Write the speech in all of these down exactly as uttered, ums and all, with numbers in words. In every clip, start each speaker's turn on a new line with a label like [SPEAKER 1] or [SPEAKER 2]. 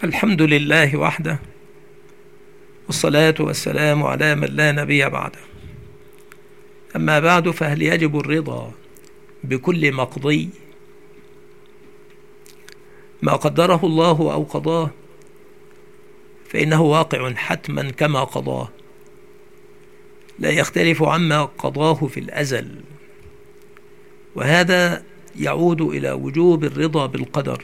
[SPEAKER 1] الحمد لله وحده، والصلاة والسلام على من لا نبي بعده. أما بعد، فهل يجب الرضا بكل مقضي ما قدره الله أو قضاه؟ فإنه واقع حتما كما قضاه، لا يختلف عما قضاه في الأزل، وهذا يعود إلى وجوب الرضا بالقدر.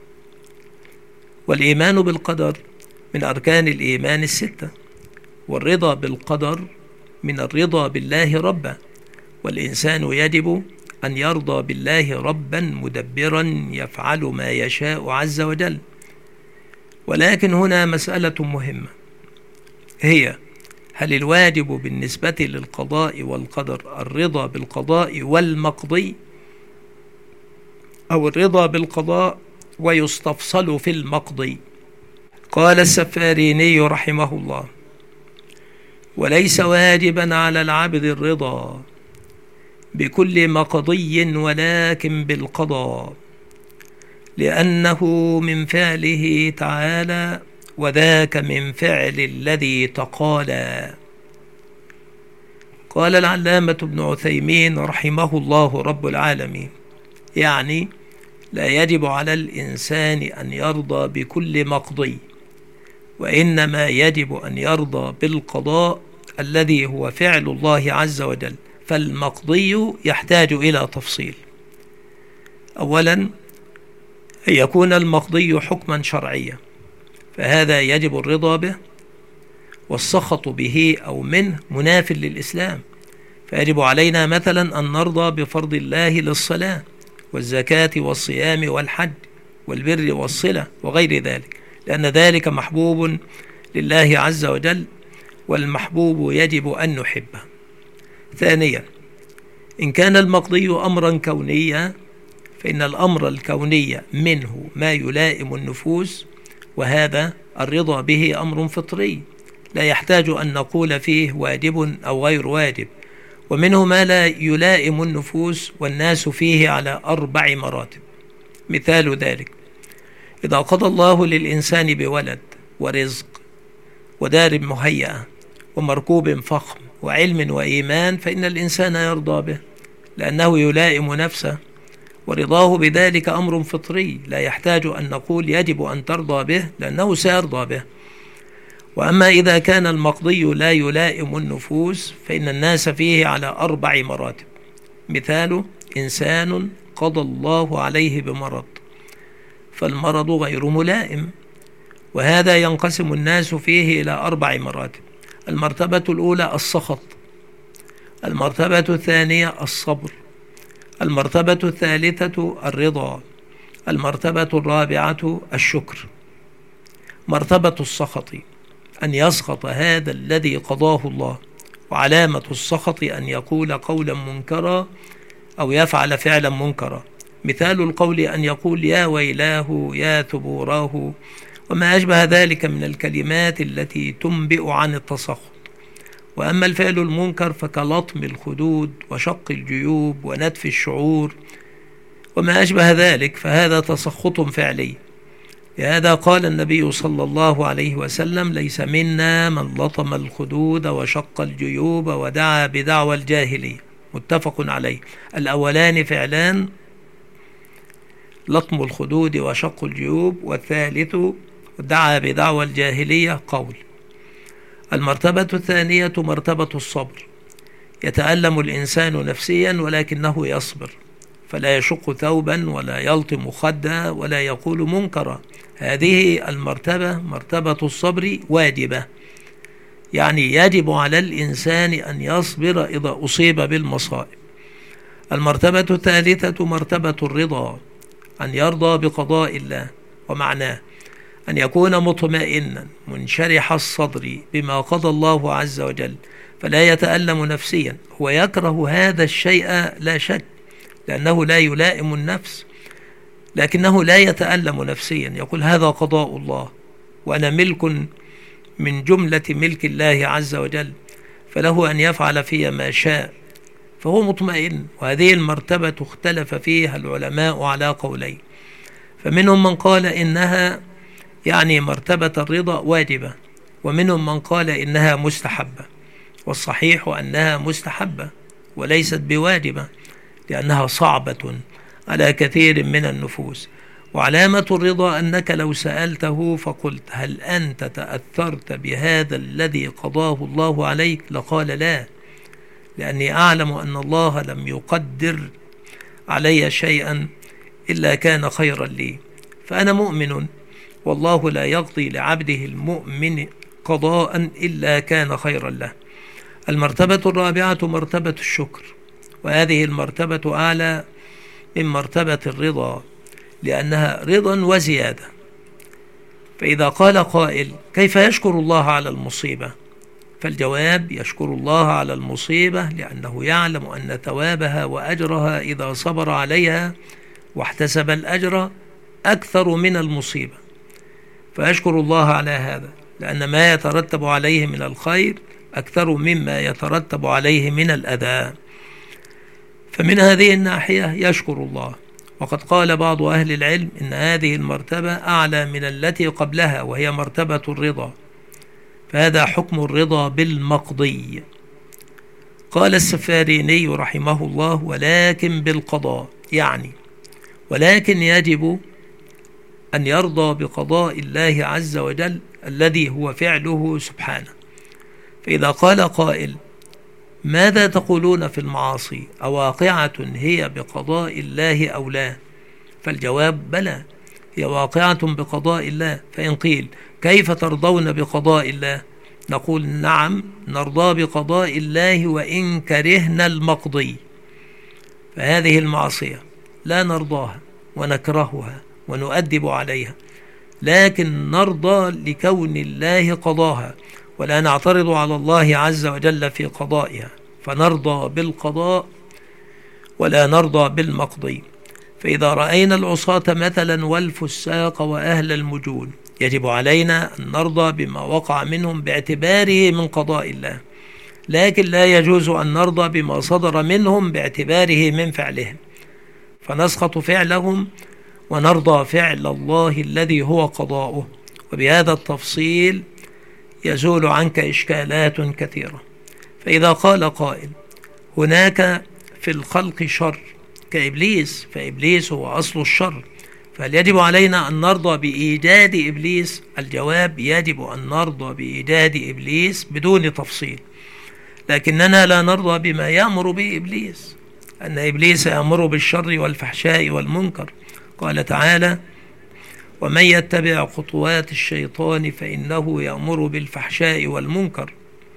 [SPEAKER 1] والإيمان بالقدر من أركان الإيمان الستة، والرضا بالقدر من الرضا بالله ربا، والإنسان يجب أن يرضى بالله ربا مدبرا يفعل ما يشاء عز وجل. ولكن هنا مسألة مهمة، هي هل الواجب بالنسبة للقضاء والقدر الرضا بالقضاء والمقضي، أو الرضا بالقضاء ويستفصل في المقضي؟ قال السفاريني رحمه الله: وليس واجبا على العبد الرضا بكل مقضي ولكن بالقضاء، لأنه من فعله تعالى، وذاك من فعل الذي تقالى. قال العلامة ابن عثيمين رحمه الله رب العالمين: يعني لا يجب على الإنسان أن يرضى بكل مقضي، وإنما يجب أن يرضى بالقضاء الذي هو فعل الله عز وجل، فالمقضي يحتاج إلى تفصيل. أولا، أن يكون المقضي حكما شرعيا، فهذا يجب الرضا به، والسخط به أو منه مناف للإسلام، فيجب علينا مثلا أن نرضى بفرض الله للصلاة والزكاة والصيام والحج والبر والصلة وغير ذلك، لأن ذلك محبوب لله عز وجل، والمحبوب يجب أن نحبه. ثانيا، إن كان المقضي أمرا كونيا، فإن الأمر الكوني منه ما يلائم النفوس، وهذا الرضا به أمر فطري لا يحتاج أن نقول فيه واجب أو غير واجب، ومنه ما لا يلائم النفوس، والناس فيه على أربع مراتب. مثال ذلك: إذا قضى الله للإنسان بولد ورزق ودار مهيئة ومركوب فخم وعلم وإيمان، فإن الإنسان يرضى به لأنه يلائم نفسه، ورضاه بذلك أمر فطري لا يحتاج أن نقول يجب أن ترضى به، لأنه سيرضى به. وأما إذا كان المقضي لا يلائم النفوس، فإن الناس فيه على أربع مراتب. مثال: إنسان قضى الله عليه بمرض، فالمرض غير ملائم، وهذا ينقسم الناس فيه إلى أربع مراتب. المرتبة الأولى السخط، المرتبة الثانية الصبر، المرتبة الثالثة الرضا، المرتبة الرابعة الشكر. مرتبة السخط أن يسخط هذا الذي قضاه الله، وعلامة السخط أن يقول قولا منكرا أو يفعل فعلا منكرا. مثال القول أن يقول يا ويلاه يا ثبوراه وما أشبه ذلك من الكلمات التي تنبئ عن التسخط. وأما الفعل المنكر فكلطم الخدود وشق الجيوب ونتف الشعور وما أشبه ذلك، فهذا تسخط فعلي. لهذا قال النبي صلى الله عليه وسلم: ليس منا من لطم الخدود وشق الجيوب ودعا بدعوى الجاهلية. متفق عليه. الأولان فعلان: لطم الخدود وشق الجيوب، والثالث دعا بدعوى الجاهلية قول. المرتبة الثانية مرتبة الصبر، يتألم الإنسان نفسيا ولكنه يصبر، فلا يشق ثوبا ولا يلطم خدا ولا يقول منكرا. هذه المرتبة مرتبة الصبر واجبة، يعني يجب على الإنسان أن يصبر إذا أصيب بالمصائب. المرتبة الثالثة مرتبة الرضا، أن يرضى بقضاء الله، ومعناه أن يكون مطمئنا منشرح الصدر بما قضى الله عز وجل، فلا يتألم نفسيا. هو يكره هذا الشيء لا شك، لأنه لا يلائم النفس، لكنه لا يتألم نفسيا، يقول هذا قضاء الله وأنا ملك من جملة ملك الله عز وجل، فله أن يفعل في ما شاء، فهو مطمئن. وهذه المرتبة اختلف فيها العلماء على قولين، فمنهم من قال إنها يعني مرتبة الرضا واجبة، ومنهم من قال إنها مستحبة، والصحيح أنها مستحبة وليست بواجبة، لأنها صعبة على كثير من النفوس. وعلامة الرضا أنك لو سألته فقلت هل أنت تأثرت بهذا الذي قضاه الله عليك؟ لقال لا، لأني أعلم أن الله لم يقدر علي شيئا إلا كان خيرا لي، فأنا مؤمن، والله لا يقضي لعبده المؤمن قضاء إلا كان خيرا له. المرتبة الرابعة مرتبة الشكر، وهذه المرتبة أعلى من مرتبة الرضا، لأنها رضا وزيادة. فإذا قال قائل كيف يشكر الله على المصيبة؟ فالجواب يشكر الله على المصيبة لأنه يعلم أن ثوابها وأجرها إذا صبر عليها واحتسب الأجر أكثر من المصيبة، فيشكر الله على هذا، لأن ما يترتب عليه من الخير أكثر مما يترتب عليه من الأذى. فمن هذه الناحية يشكر الله. وقد قال بعض أهل العلم إن هذه المرتبة أعلى من التي قبلها، وهي مرتبة الرضا، فهذا حكم الرضا بالمقضي. قال السفاريني رحمه الله ولكن بالقضاء، يعني ولكن يجب أن يرضى بقضاء الله عز وجل الذي هو فعله سبحانه. فإذا قال قائل ماذا تقولون في المعاصي؟ أواقعة هي بقضاء الله أو لا؟ فالجواب بلى، هي واقعة بقضاء الله. فإن قيل كيف ترضون بقضاء الله؟ نقول نعم، نرضى بقضاء الله وإن كرهنا المقضي. فهذه المعصية لا نرضاها ونكرهها ونؤدب عليها، لكن نرضى لكون الله قضاها، ولا نعترض على الله عز وجل في قضائها، فنرضى بالقضاء ولا نرضى بالمقضي. فإذا رأينا العصاة مثلا والفساق وأهل المجون يجب علينا أن نرضى بما وقع منهم باعتباره من قضاء الله، لكن لا يجوز أن نرضى بما صدر منهم باعتباره من فعلهم، فنسقط فعلهم ونرضى فعل الله الذي هو قضاؤه. وبهذا التفصيل يزول عنك إشكالات كثيرة. فإذا قال قائل هناك في الخلق شر كإبليس، فإبليس هو أصل الشر، فهل يجب علينا أن نرضى بإيجاد إبليس؟ الجواب يجب أن نرضى بإيجاد إبليس بدون تفصيل، لكننا لا نرضى بما يأمر به إبليس، أن إبليس يأمر بالشر والفحشاء والمنكر. قال تعالى ومن يتبع خطوات الشيطان فإنه يأمر بالفحشاء والمنكر.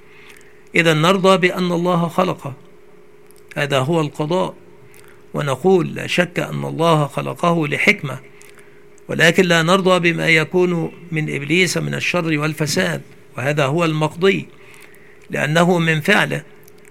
[SPEAKER 1] إذا نرضى بأن الله خلقه، هذا هو القضاء، ونقول لا شك أن الله خلقه لحكمة، ولكن لا نرضى بما يكون من إبليس من الشر والفساد، وهذا هو المقضي، لأنه من فعله،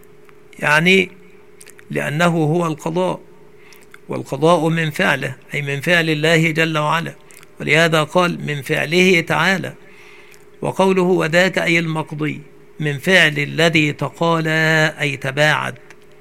[SPEAKER 1] يعني لأنه هو القضاء، والقضاء من فعله أي من فعل الله جل وعلا، ولهذا قال من فعله تعالى. وقوله وذاك أي المقضي من فعل الذي تقالى أي تباعد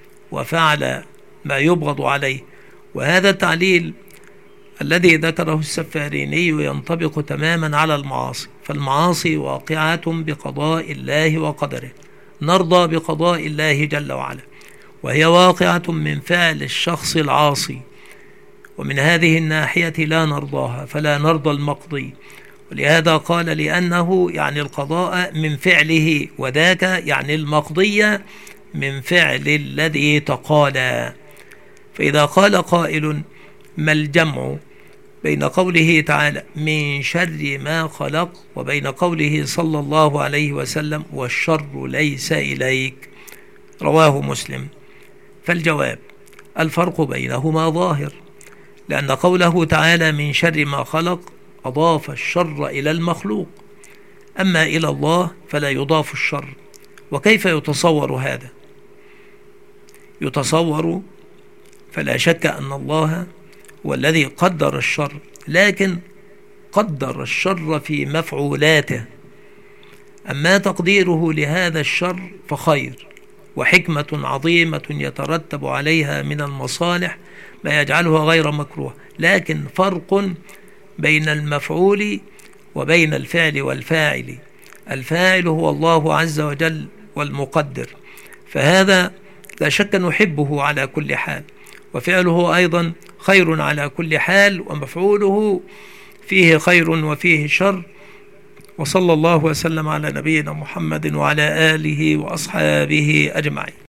[SPEAKER 1] وفعل ما يبغض عليه. وهذا التعليل الذي ذكره السفاريني ينطبق تماما على المعاصي، فالمعاصي واقعة بقضاء الله وقدره، نرضى بقضاء الله جل وعلا، وهي واقعة من فعل الشخص العاصي، ومن هذه الناحية لا نرضاها، فلا نرضى المقضي. ولهذا قال لأنه يعني القضاء من فعله، وذاك يعني المقضية من فعل الذي تقالى. فإذا قال قائل ما الجمع بين قوله تعالى من شر ما خلق وبين قوله صلى الله عليه وسلم والشر ليس إليك رواه مسلم؟ فالجواب الفرق بينهما ظاهر، لأن قوله تعالى من شر ما خلق أضاف الشر إلى المخلوق، أما إلى الله فلا يضاف الشر. وكيف يتصور هذا؟ يتصور فلا شك أن الله هو الذي قدر الشر، لكن قدر الشر في مفعولاته، أما تقديره لهذا الشر فخير وحكمة عظيمة يترتب عليها من المصالح ما يجعلها غير مكروه، لكن فرق بين المفعول وبين الفعل والفاعل. الفاعل هو الله عز وجل والمقدر، فهذا لا شك نحبه على كل حال، وفعله أيضا خير على كل حال، ومفعوله فيه خير وفيه شر. وصلى الله وسلم على نبينا محمد وعلى آله وأصحابه أجمعين.